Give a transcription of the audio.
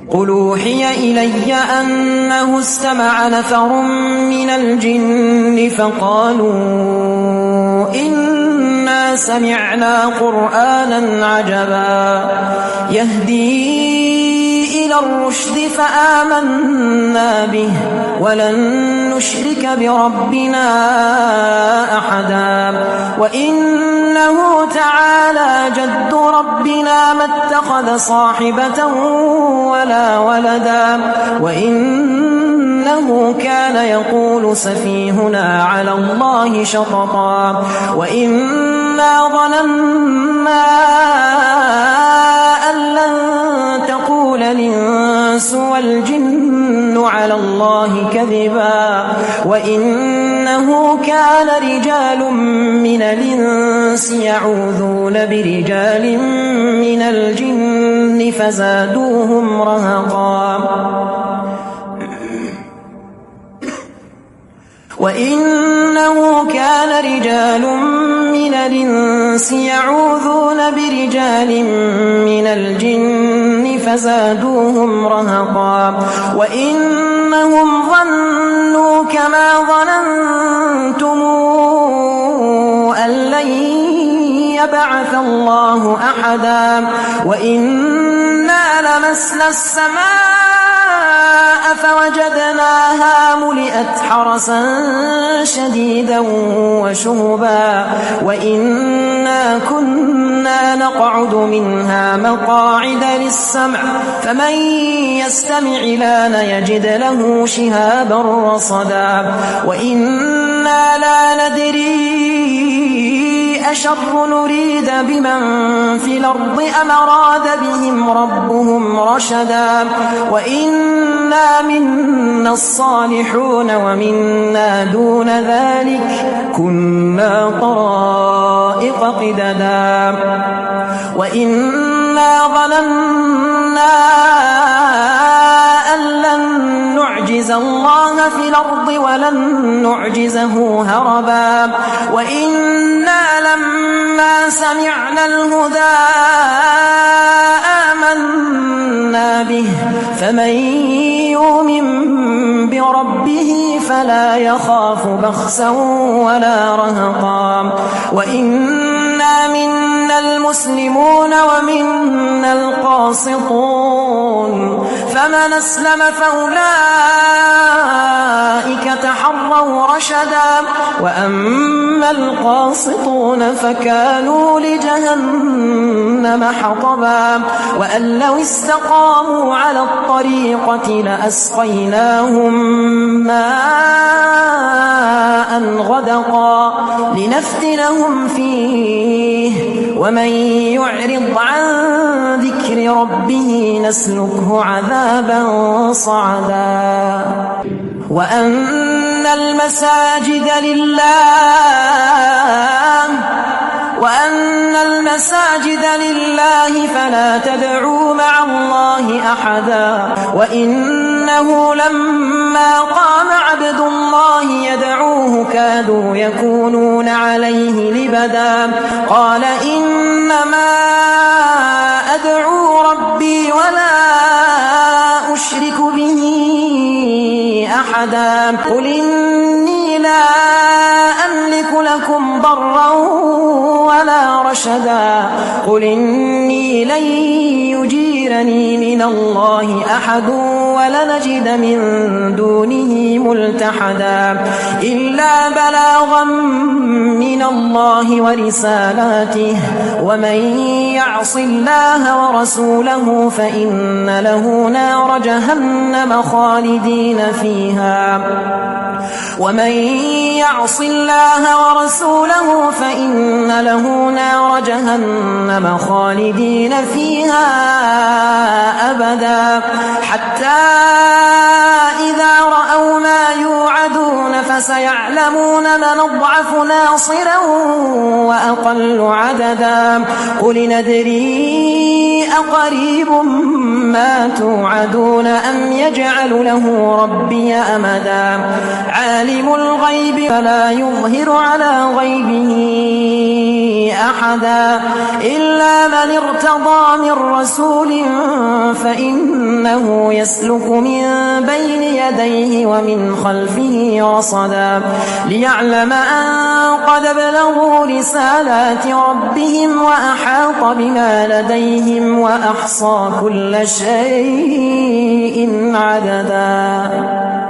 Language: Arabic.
قل أوحي إلي أنه استمع نفر من الجن فقالوا إنا سمعنا قرآنا عجبا يهدي إلى الرشد فآمنا به ولن نشرك بربنا أحدا وإنه تعالى جد ربنا ما اتخذ صاحبة ولا ولدا وإنه كان يقول سفيهنا على الله شططا وإنا ظننا أن لن تقول الإنس والجن على الله كذبا وإنه كان رجال من الإنس يعوذون برجال من الجن فزادوهم رهقا وإنه كان رجال من الإنس يعوذون برجال من الجن فزادوهم رهقا وإنهم ظنوا كما ظننتم أن لن يبعث الله أحدا وإنا لمسنا السماء فوجدناها ملئت حرسا شديدا وشهبا وإنا كنا نقعد منها مقاعد للسمع فمن يستمع الآن يجد له شهابا رصدا وإنا لا ندري أشر نريد بمن في الأرض أم أراد بهم ربهم رشدا وإنا منا الصالحون ومنا دون ذلك كنا طرائق قددا وإنا ظننا أن لن نعجز الله في الأرض ولن نعجزه هربا وإنا لما سمعنا الهدى آمنا به فمن يؤمن بربه فلا يخاف بخسا ولا رهقا وإنا منا المسلمون ومنا القاسطون فمن أسلم فأولئك تحروا رشدا وأما القاسطون فكانوا لجهنم حطبا وأن لو استقاموا على الطريقة لأسقيناهم ماء غدقا لنفتنهم فيه ومن يعرض عن ذكر ربه نسلكه عذابا صعدا وأن المساجد لله فلا تدعوا مع الله أحدا وإنه لما قام عبد الله يدعوه كادوا يكونون عليه لبدا قال إنما أدعو ربي ولا أشرك به أحدا قل إني لا أملك لكم ضرا ولا رشدا قل إني لن يجيرني من الله أحد ولنجد من دونه ملتحدا إلا بلاغا من الله ورسالاته ومن يعص الله ورسوله فإن له نار جهنم خالدين فيها ومن يعص الله ورسوله فإن له نار جهنم خالدين فيها أبدا حتى إذا رأوا ما يوعدون فسيعلمون من أضعف ناصرا وأقل عددا قل ندري أقريب ما توعدون أم يجعل له ربي أمدا عالم الغيب فلا يظهر على غيبه أحدا إلا من ارتضى من رسول فإنه يسلك من بين يديه ومن خلفه رصدا ليعلم أن قد بلغوا رسالات ربهم وأحاط بما لديهم وأحصى كل شيء عددا.